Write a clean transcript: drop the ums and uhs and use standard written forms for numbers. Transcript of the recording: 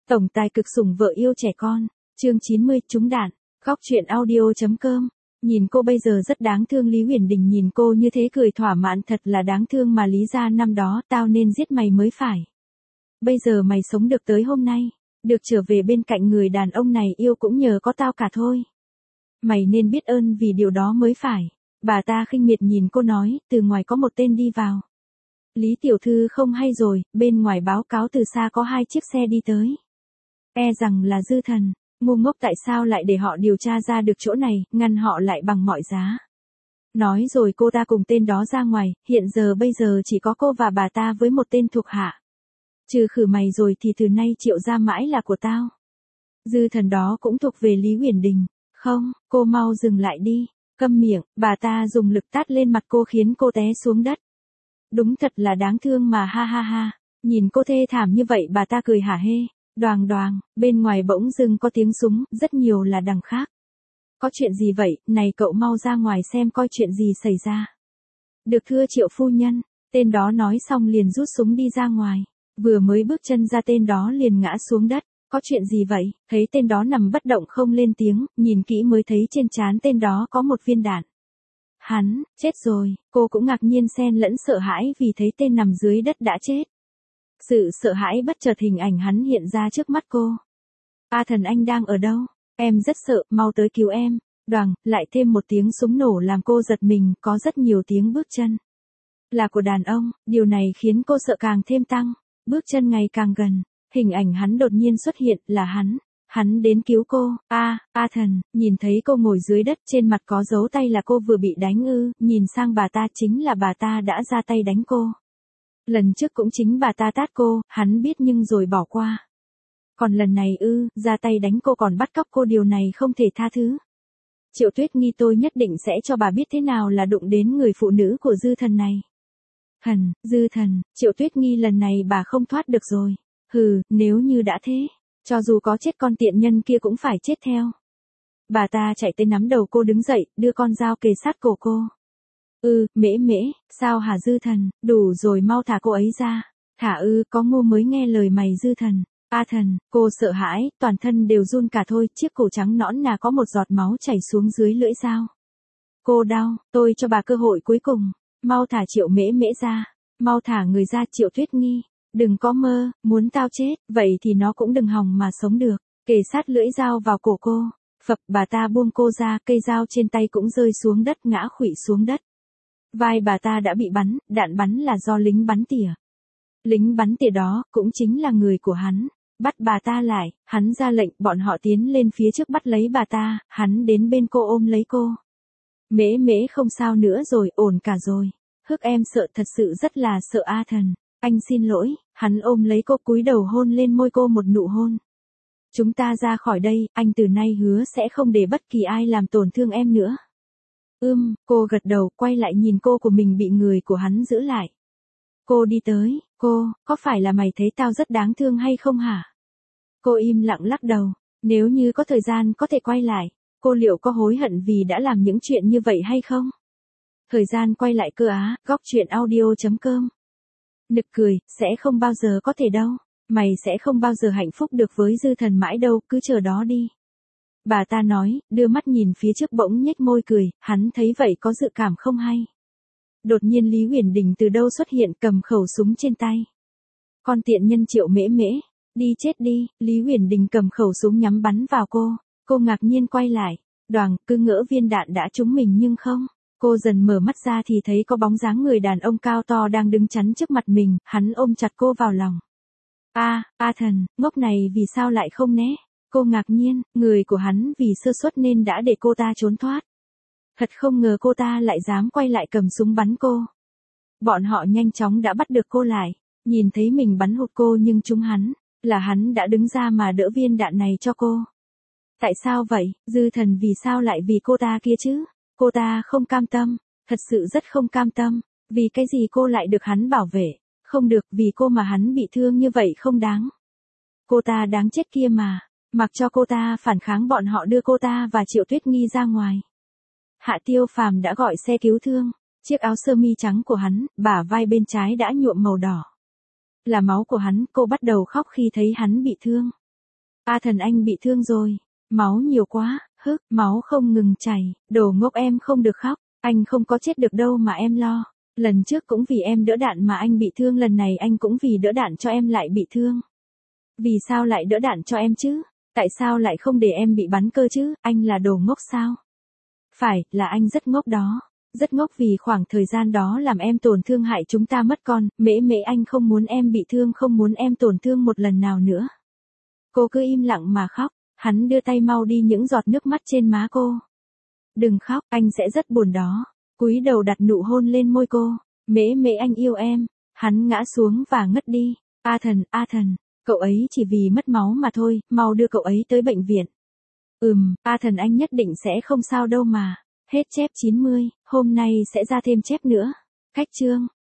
Tổng tài cực sủng vợ yêu trẻ con, chương 90, trúng đạn, góc truyện audio.com. Nhìn cô bây giờ rất đáng thương. Lý Huyền Đình nhìn cô như thế cười thỏa mãn, thật là đáng thương mà. Lý ra năm đó tao nên giết mày mới phải. Bây giờ mày sống được tới hôm nay, được trở về bên cạnh người đàn ông này yêu cũng nhờ có tao cả thôi. Mày nên biết ơn vì điều đó mới phải. Bà ta khinh miệt nhìn cô nói, từ ngoài có một tên đi vào. Lý tiểu thư không hay rồi, bên ngoài báo cáo từ xa có 2 chiếc xe đi tới. E rằng là Dư Thần. Ngu ngốc, tại sao lại để họ điều tra ra được chỗ này, ngăn họ lại bằng mọi giá. Nói rồi cô ta cùng tên đó ra ngoài, hiện giờ bây giờ chỉ có cô và bà ta với một tên thuộc hạ. Trừ khử mày rồi thì từ nay Triệu gia mãi là của tao. Dư Thần đó cũng thuộc về Lý Huyền Đình. Không, cô mau dừng lại đi, câm miệng. Bà ta dùng lực tát lên mặt cô khiến cô té xuống đất. Đúng thật là đáng thương mà, ha ha ha. Nhìn cô thê thảm như vậy bà ta cười hả hê. Đoàng đoàng, bên ngoài bỗng dưng có tiếng súng, rất nhiều là đằng khác. Có chuyện gì vậy, này cậu mau ra ngoài xem coi chuyện gì xảy ra. Được thưa Triệu phu nhân, tên đó nói xong liền rút súng đi ra ngoài. Vừa mới bước chân ra tên đó liền ngã xuống đất. Có chuyện gì vậy? Thấy tên đó nằm bất động không lên tiếng, nhìn kỹ mới thấy trên trán tên đó có một viên đạn. Hắn, chết rồi. Cô cũng ngạc nhiên xen lẫn sợ hãi vì thấy tên nằm dưới đất đã chết. Sự sợ hãi bất chợt hình ảnh hắn hiện ra trước mắt cô. A Thần, anh đang ở đâu? Em rất sợ, mau tới cứu em. Đoàng, lại thêm một tiếng súng nổ làm cô giật mình, có rất nhiều tiếng bước chân. Là của đàn ông, điều này khiến cô sợ càng thêm tăng. Bước chân ngày càng gần, hình ảnh hắn đột nhiên xuất hiện, là hắn. Hắn đến cứu cô. A Thần, nhìn thấy cô ngồi dưới đất, trên mặt có dấu tay là cô vừa bị đánh ư? Nhìn sang bà ta, chính là bà ta đã ra tay đánh cô. Lần trước cũng chính bà ta tát cô, hắn biết nhưng rồi bỏ qua. Còn lần này ư, ra tay đánh cô còn bắt cóc cô, điều này không thể tha thứ. Triệu Tuyết Nghi, tôi nhất định sẽ cho bà biết thế nào là đụng đến người phụ nữ của Dư Thần này. Dư Thần, Triệu Tuyết Nghi, lần này bà không thoát được rồi. Hừ, nếu như đã thế, cho dù có chết con tiện nhân kia cũng phải chết theo. Bà ta chạy tới nắm đầu cô đứng dậy, đưa con dao kề sát cổ cô. Mễ, sao hả Dư Thần, đủ rồi, mau thả cô ấy ra. Thả có ngu mới nghe lời mày Dư Thần. A Thần, cô sợ hãi, toàn thân đều run cả thôi, chiếc cổ trắng nõn nà có một giọt máu chảy xuống dưới lưỡi dao. Cô đau, tôi cho bà cơ hội cuối cùng. Mau thả Triệu Mễ ra, mau thả người ra. Triệu Tuyết Nghi, đừng có mơ, muốn tao chết, vậy thì nó cũng đừng hòng mà sống được. Kề sát lưỡi dao vào cổ cô. Phập, bà ta buông cô ra, cây dao trên tay cũng rơi xuống đất, ngã khuỵu xuống đất. Vai bà ta đã bị bắn, đạn bắn là do lính bắn tỉa. Lính bắn tỉa đó, cũng chính là người của hắn. Bắt bà ta lại, hắn ra lệnh, bọn họ tiến lên phía trước bắt lấy bà ta, hắn đến bên cô ôm lấy cô. Mễ không sao nữa rồi, ổn cả rồi. Hức, em sợ, thật sự rất là sợ A Thần. Anh xin lỗi, hắn ôm lấy cô cúi đầu hôn lên môi cô một nụ hôn. Chúng ta ra khỏi đây, anh từ nay hứa sẽ không để bất kỳ ai làm tổn thương em nữa. Cô gật đầu, quay lại nhìn cô của mình bị người của hắn giữ lại. Cô đi tới, có phải là mày thấy tao rất đáng thương hay không hả? Cô im lặng lắc đầu, nếu như có thời gian có thể quay lại, cô liệu có hối hận vì đã làm những chuyện như vậy hay không? Thời gian quay lại cơ á, góc truyện audio.com. Nực cười, sẽ không bao giờ có thể đâu, mày sẽ không bao giờ hạnh phúc được với Dư Thần mãi đâu, cứ chờ đó đi. Bà ta nói, đưa mắt nhìn phía trước bỗng nhếch môi cười, hắn thấy vậy có dự cảm không hay. Đột nhiên Lý Huyền Đình từ đâu xuất hiện, cầm khẩu súng trên tay. Con tiện nhân Triệu Mễ, đi chết đi. Lý Huyền Đình cầm khẩu súng nhắm bắn vào cô ngạc nhiên quay lại. Đoàng, cứ ngỡ viên đạn đã trúng mình nhưng không. Cô dần mở mắt ra thì thấy có bóng dáng người đàn ông cao to đang đứng chắn trước mặt mình, hắn ôm chặt cô vào lòng. A Thần, ngốc này vì sao lại không né? Cô ngạc nhiên, người của hắn vì sơ suất nên đã để cô ta trốn thoát. Thật không ngờ cô ta lại dám quay lại cầm súng bắn cô. Bọn họ nhanh chóng đã bắt được cô lại, nhìn thấy mình bắn hụt cô nhưng trúng hắn, là hắn đã đứng ra mà đỡ viên đạn này cho cô. Tại sao vậy, Dư Thần vì sao lại vì cô ta kia chứ? Cô ta không cam tâm, thật sự rất không cam tâm, vì cái gì cô lại được hắn bảo vệ, không được, vì cô mà hắn bị thương như vậy không đáng. Cô ta đáng chết kia mà, mặc cho cô ta phản kháng bọn họ đưa cô ta và Triệu Tuyết Nghi ra ngoài. Hạ Tiêu Phàm đã gọi xe cứu thương, chiếc áo sơ mi trắng của hắn, bả vai bên trái đã nhuộm màu đỏ. Là máu của hắn, cô bắt đầu khóc khi thấy hắn bị thương. A Thần anh bị thương rồi. Máu nhiều quá, máu không ngừng chảy. Đồ ngốc em không được khóc. Anh không có chết được đâu mà em lo. Lần trước cũng vì em đỡ đạn mà anh bị thương, lần này anh cũng vì đỡ đạn cho em lại bị thương. Vì sao lại đỡ đạn cho em chứ? Tại sao lại không để em bị bắn cơ chứ? Anh là đồ ngốc sao? Phải, là anh rất ngốc đó. Rất ngốc vì khoảng thời gian đó làm em tổn thương hại chúng ta mất con. Mễ mễ, anh không muốn em bị thương, không muốn em tổn thương một lần nào nữa. Cô cứ im lặng mà khóc. Hắn đưa tay mau đi những giọt nước mắt trên má cô. Đừng khóc, anh sẽ rất buồn đó. Cúi đầu đặt nụ hôn lên môi cô. Mễ mễ, anh yêu em. Hắn ngã xuống và ngất đi. A Thần, cậu ấy chỉ vì mất máu mà thôi, mau đưa cậu ấy tới bệnh viện. A Thần, anh nhất định sẽ không sao đâu mà. Hết chép 90, hôm nay sẽ ra thêm chép nữa. Khách chương.